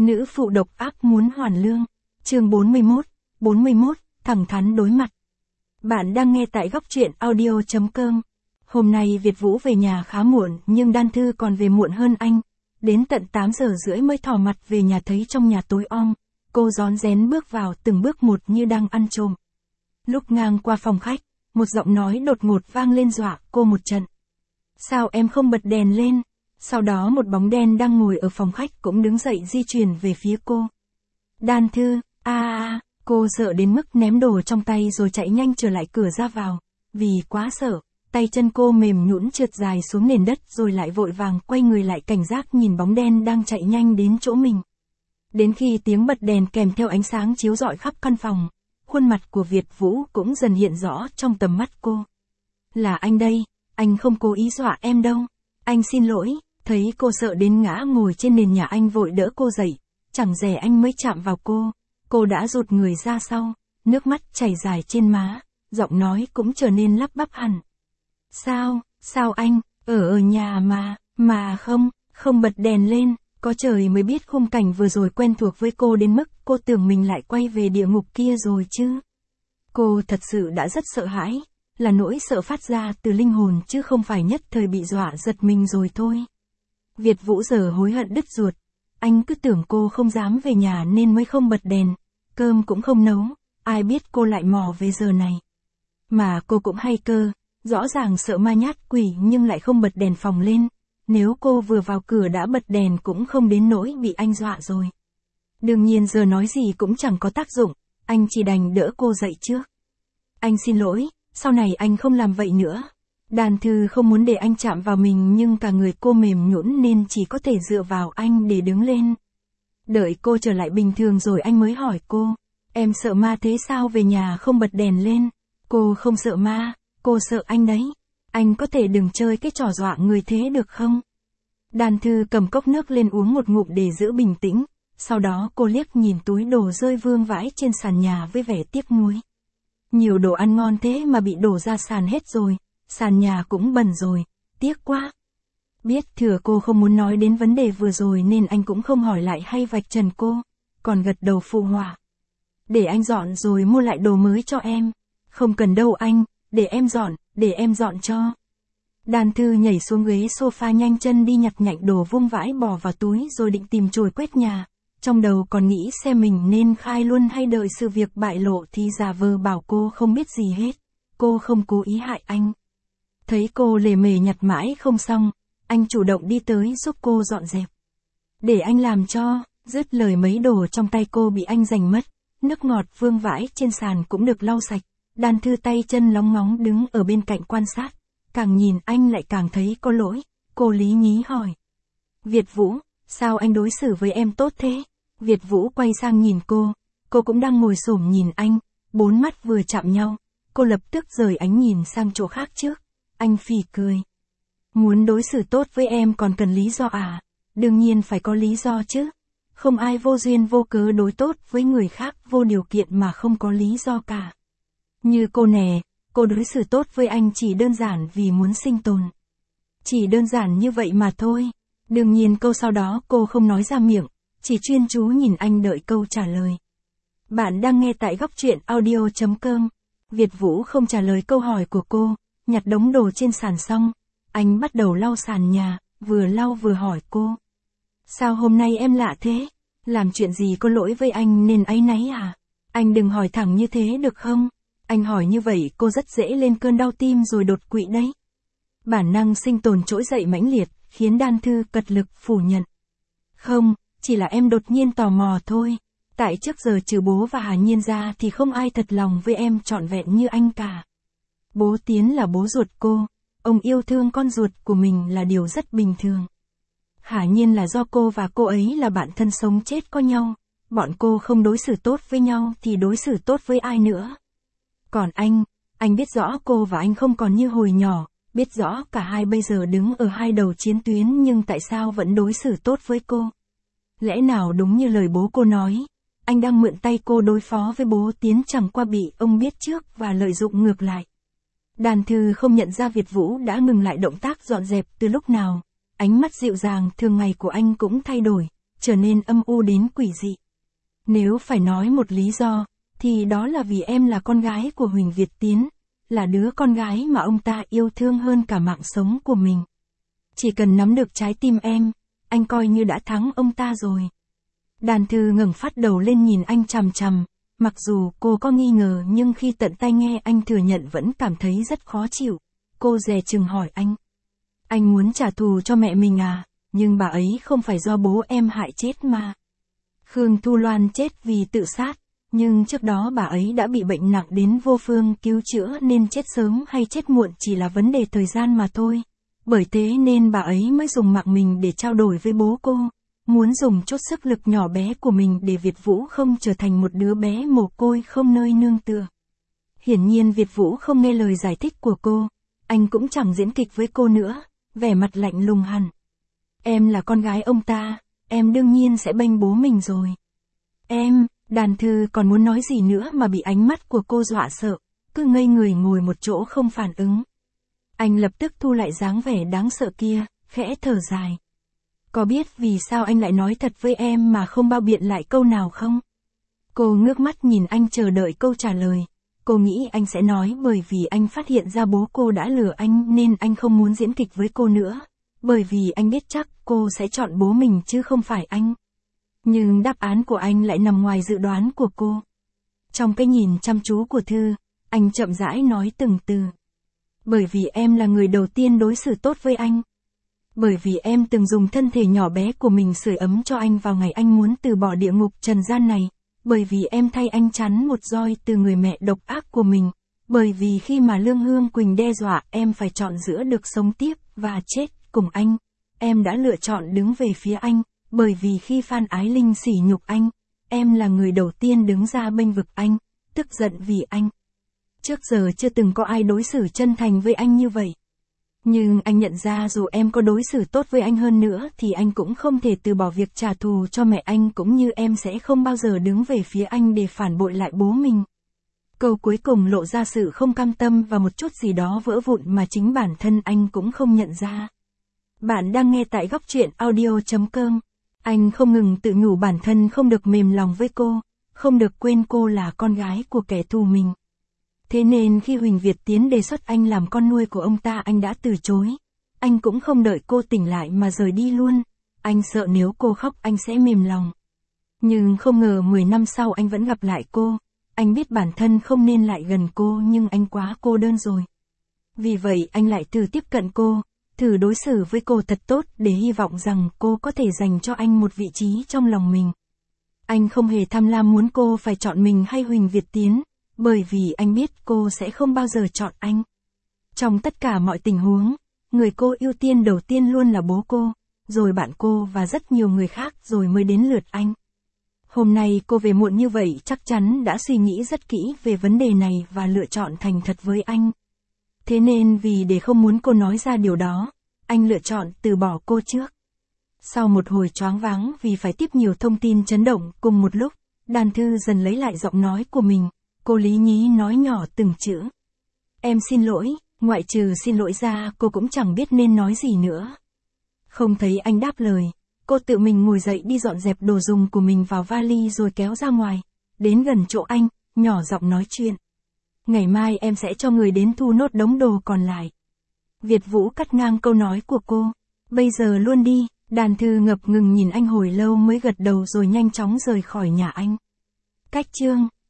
Nữ phụ độc ác muốn hoàn lương. Chương 41, thẳng thắn đối mặt. Bạn đang nghe tại góc truyện audio.com. Hôm nay Việt Vũ về nhà khá muộn nhưng Đan Thư còn về muộn hơn anh. Đến tận 8 giờ rưỡi mới thò mặt về nhà thấy trong nhà tối om. Cô rón rén bước vào từng bước một như đang ăn trộm. Lúc ngang qua phòng khách, một giọng nói đột ngột vang lên dọa cô một trận. Sao em không bật đèn lên? Sau đó một bóng đen đang ngồi ở phòng khách cũng đứng dậy di chuyển về phía cô. Đan Thư, cô sợ đến mức ném đồ trong tay rồi chạy nhanh trở lại cửa ra vào. Vì quá sợ, tay chân cô mềm nhũn trượt dài xuống nền đất rồi lại vội vàng quay người lại cảnh giác nhìn bóng đen đang chạy nhanh đến chỗ mình. Đến khi tiếng bật đèn kèm theo ánh sáng chiếu rọi khắp căn phòng, khuôn mặt của Việt Vũ cũng dần hiện rõ trong tầm mắt cô. Là anh đây, anh không cố ý dọa em đâu. Anh xin lỗi. Thấy cô sợ đến ngã ngồi trên nền nhà anh vội đỡ cô dậy, chẳng dè anh mới chạm vào cô đã rụt người ra sau, nước mắt chảy dài trên má, giọng nói cũng trở nên lắp bắp hẳn. Sao anh, ở nhà mà không bật đèn lên, có trời mới biết khung cảnh vừa rồi quen thuộc với cô đến mức cô tưởng mình lại quay về địa ngục kia rồi chứ. Cô thật sự đã rất sợ hãi, là nỗi sợ phát ra từ linh hồn chứ không phải nhất thời bị dọa giật mình rồi thôi. Việt Vũ giờ hối hận đứt ruột, anh cứ tưởng cô không dám về nhà nên mới không bật đèn, cơm cũng không nấu, ai biết cô lại mò về giờ này. Mà cô cũng hay cơ, rõ ràng sợ ma nhát quỷ nhưng lại không bật đèn phòng lên, nếu cô vừa vào cửa đã bật đèn cũng không đến nỗi bị anh dọa rồi. Đương nhiên giờ nói gì cũng chẳng có tác dụng, anh chỉ đành đỡ cô dậy trước. Anh xin lỗi, sau này anh không làm vậy nữa. Đan Thư không muốn để anh chạm vào mình nhưng cả người cô mềm nhũn nên chỉ có thể dựa vào anh để đứng lên. Đợi cô trở lại bình thường rồi anh mới hỏi cô, em sợ ma thế sao về nhà không bật đèn lên? Cô không sợ ma, cô sợ anh đấy. Anh có thể đừng chơi cái trò dọa người thế được không? Đan Thư cầm cốc nước lên uống một ngụm để giữ bình tĩnh, sau đó cô liếc nhìn túi đồ rơi vương vãi trên sàn nhà với vẻ tiếc nuối. Nhiều đồ ăn ngon thế mà bị đổ ra sàn hết rồi. Sàn nhà cũng bẩn rồi, tiếc quá. Biết thừa cô không muốn nói đến vấn đề vừa rồi nên anh cũng không hỏi lại hay vạch trần cô, còn gật đầu phụ họa. Để anh dọn rồi mua lại đồ mới cho em. Không cần đâu anh, để em dọn cho. Đan Thư nhảy xuống ghế sofa nhanh chân đi nhặt nhạnh đồ vung vãi bỏ vào túi rồi định tìm chổi quét nhà. Trong đầu còn nghĩ xem mình nên khai luôn hay đợi sự việc bại lộ thì giả vờ bảo cô không biết gì hết. Cô không cố ý hại anh. Thấy cô lề mề nhặt mãi không xong, anh chủ động đi tới giúp cô dọn dẹp. Để anh làm cho, dứt lời mấy đồ trong tay cô bị anh giành mất, nước ngọt vương vãi trên sàn cũng được lau sạch. Đan Thư tay chân lóng ngóng đứng ở bên cạnh quan sát, càng nhìn anh lại càng thấy có lỗi, cô lý nhí hỏi. Việt Vũ, sao anh đối xử với em tốt thế? Việt Vũ quay sang nhìn cô cũng đang ngồi xổm nhìn anh, bốn mắt vừa chạm nhau, cô lập tức rời ánh nhìn sang chỗ khác trước. Anh phì cười. Muốn đối xử tốt với em còn cần lý do à? Đương nhiên phải có lý do chứ. Không ai vô duyên vô cớ đối tốt với người khác vô điều kiện mà không có lý do cả. Như cô nè, cô đối xử tốt với anh chỉ đơn giản vì muốn sinh tồn. Chỉ đơn giản như vậy mà thôi. Đương nhiên câu sau đó cô không nói ra miệng, chỉ chuyên chú nhìn anh đợi câu trả lời. Bạn đang nghe tại góc truyện audio.com. Việt Vũ không trả lời câu hỏi của cô. Nhặt đống đồ trên sàn xong, anh bắt đầu lau sàn nhà, vừa lau vừa hỏi cô. Sao hôm nay em lạ thế? Làm chuyện gì có lỗi với anh nên áy náy à? Anh đừng hỏi thẳng như thế được không? Anh hỏi như vậy cô rất dễ lên cơn đau tim rồi đột quỵ đấy. Bản năng sinh tồn trỗi dậy mãnh liệt, khiến Đan Thư cật lực phủ nhận. Không, chỉ là em đột nhiên tò mò thôi. Tại trước giờ trừ bố và Hà Nhiên ra thì không ai thật lòng với em trọn vẹn như anh cả. Bố Tiến là bố ruột cô, ông yêu thương con ruột của mình là điều rất bình thường. Hà Nhiên là do cô và cô ấy là bạn thân sống chết có nhau, bọn cô không đối xử tốt với nhau thì đối xử tốt với ai nữa. Còn anh biết rõ cô và anh không còn như hồi nhỏ, biết rõ cả hai bây giờ đứng ở hai đầu chiến tuyến nhưng tại sao vẫn đối xử tốt với cô. Lẽ nào đúng như lời bố cô nói, anh đang mượn tay cô đối phó với bố Tiến chẳng qua bị ông biết trước và lợi dụng ngược lại. Đan Thư không nhận ra Việt Vũ đã ngừng lại động tác dọn dẹp từ lúc nào, ánh mắt dịu dàng thường ngày của anh cũng thay đổi, trở nên âm u đến quỷ dị. Nếu phải nói một lý do, thì đó là vì em là con gái của Huỳnh Việt Tiến, là đứa con gái mà ông ta yêu thương hơn cả mạng sống của mình. Chỉ cần nắm được trái tim em, anh coi như đã thắng ông ta rồi. Đàn Thư ngẩng phát đầu lên nhìn anh chằm chằm, mặc dù cô có nghi ngờ nhưng khi tận tai nghe anh thừa nhận vẫn cảm thấy rất khó chịu. Cô dè chừng hỏi anh. Anh muốn trả thù cho mẹ mình à, nhưng bà ấy không phải do bố em hại chết mà. Khương Thu Loan chết vì tự sát, nhưng trước đó bà ấy đã bị bệnh nặng đến vô phương cứu chữa nên chết sớm hay chết muộn chỉ là vấn đề thời gian mà thôi. Bởi thế nên bà ấy mới dùng mạng mình để trao đổi với bố cô, muốn dùng chút sức lực nhỏ bé của mình để Việt Vũ không trở thành một đứa bé mồ côi không nơi nương tựa. Hiển nhiên Việt Vũ không nghe lời giải thích của cô, anh cũng chẳng diễn kịch với cô nữa, vẻ mặt lạnh lùng hẳn. Em là con gái ông ta, em đương nhiên sẽ bênh bố mình rồi. Em, Đàn Thư còn muốn nói gì nữa mà bị ánh mắt của cô dọa sợ, cứ ngây người ngồi một chỗ không phản ứng. Anh lập tức thu lại dáng vẻ đáng sợ kia, khẽ thở dài. Có biết vì sao anh lại nói thật với em mà không bao biện lại câu nào không? Cô ngước mắt nhìn anh chờ đợi câu trả lời. Cô nghĩ anh sẽ nói bởi vì anh phát hiện ra bố cô đã lừa anh nên anh không muốn diễn kịch với cô nữa. Bởi vì anh biết chắc cô sẽ chọn bố mình chứ không phải anh. Nhưng đáp án của anh lại nằm ngoài dự đoán của cô. Trong cái nhìn chăm chú của Thư, anh chậm rãi nói từng từ. Bởi vì em là người đầu tiên đối xử tốt với anh. Bởi vì em từng dùng thân thể nhỏ bé của mình sưởi ấm cho anh vào ngày anh muốn từ bỏ địa ngục trần gian này. Bởi vì em thay anh chắn một roi từ người mẹ độc ác của mình. Bởi vì khi mà Lương Hương Quỳnh đe dọa em phải chọn giữa được sống tiếp và chết cùng anh, em đã lựa chọn đứng về phía anh. Bởi vì khi Phan Ái Linh sỉ nhục anh, em là người đầu tiên đứng ra bênh vực anh, tức giận vì anh. Trước giờ chưa từng có ai đối xử chân thành với anh như vậy. Nhưng anh nhận ra dù em có đối xử tốt với anh hơn nữa thì anh cũng không thể từ bỏ việc trả thù cho mẹ anh cũng như em sẽ không bao giờ đứng về phía anh để phản bội lại bố mình. Câu cuối cùng lộ ra sự không cam tâm và một chút gì đó vỡ vụn mà chính bản thân anh cũng không nhận ra. Bạn đang nghe tại Góc Truyện Audio.com. Anh không ngừng tự nhủ bản thân không được mềm lòng với cô, không được quên cô là con gái của kẻ thù mình. Thế nên khi Huỳnh Việt Tiến đề xuất anh làm con nuôi của ông ta anh đã từ chối. Anh cũng không đợi cô tỉnh lại mà rời đi luôn. Anh sợ nếu cô khóc anh sẽ mềm lòng. Nhưng không ngờ 10 năm sau anh vẫn gặp lại cô. Anh biết bản thân không nên lại gần cô nhưng anh quá cô đơn rồi. Vì vậy anh lại thử tiếp cận cô, thử đối xử với cô thật tốt để hy vọng rằng cô có thể dành cho anh một vị trí trong lòng mình. Anh không hề tham lam muốn cô phải chọn mình hay Huỳnh Việt Tiến. Bởi vì anh biết cô sẽ không bao giờ chọn anh. Trong tất cả mọi tình huống, người cô ưu tiên đầu tiên luôn là bố cô, rồi bạn cô và rất nhiều người khác rồi mới đến lượt anh. Hôm nay cô về muộn như vậy chắc chắn đã suy nghĩ rất kỹ về vấn đề này và lựa chọn thành thật với anh. Thế nên vì để không muốn cô nói ra điều đó, anh lựa chọn từ bỏ cô trước. Sau một hồi choáng váng vì phải tiếp nhiều thông tin chấn động cùng một lúc, Đàn Thư dần lấy lại giọng nói của mình. Cô lý nhí nói nhỏ từng chữ. Em xin lỗi, ngoại trừ xin lỗi ra cô cũng chẳng biết nên nói gì nữa. Không thấy anh đáp lời, cô tự mình ngồi dậy đi dọn dẹp đồ dùng của mình vào vali rồi kéo ra ngoài. Đến gần chỗ anh, nhỏ giọng nói chuyện. Ngày mai em sẽ cho người đến thu nốt đống đồ còn lại. Việt Vũ cắt ngang câu nói của cô. Bây giờ luôn đi. Đàn Thư ngập ngừng nhìn anh hồi lâu mới gật đầu rồi nhanh chóng rời khỏi nhà anh. Cách chương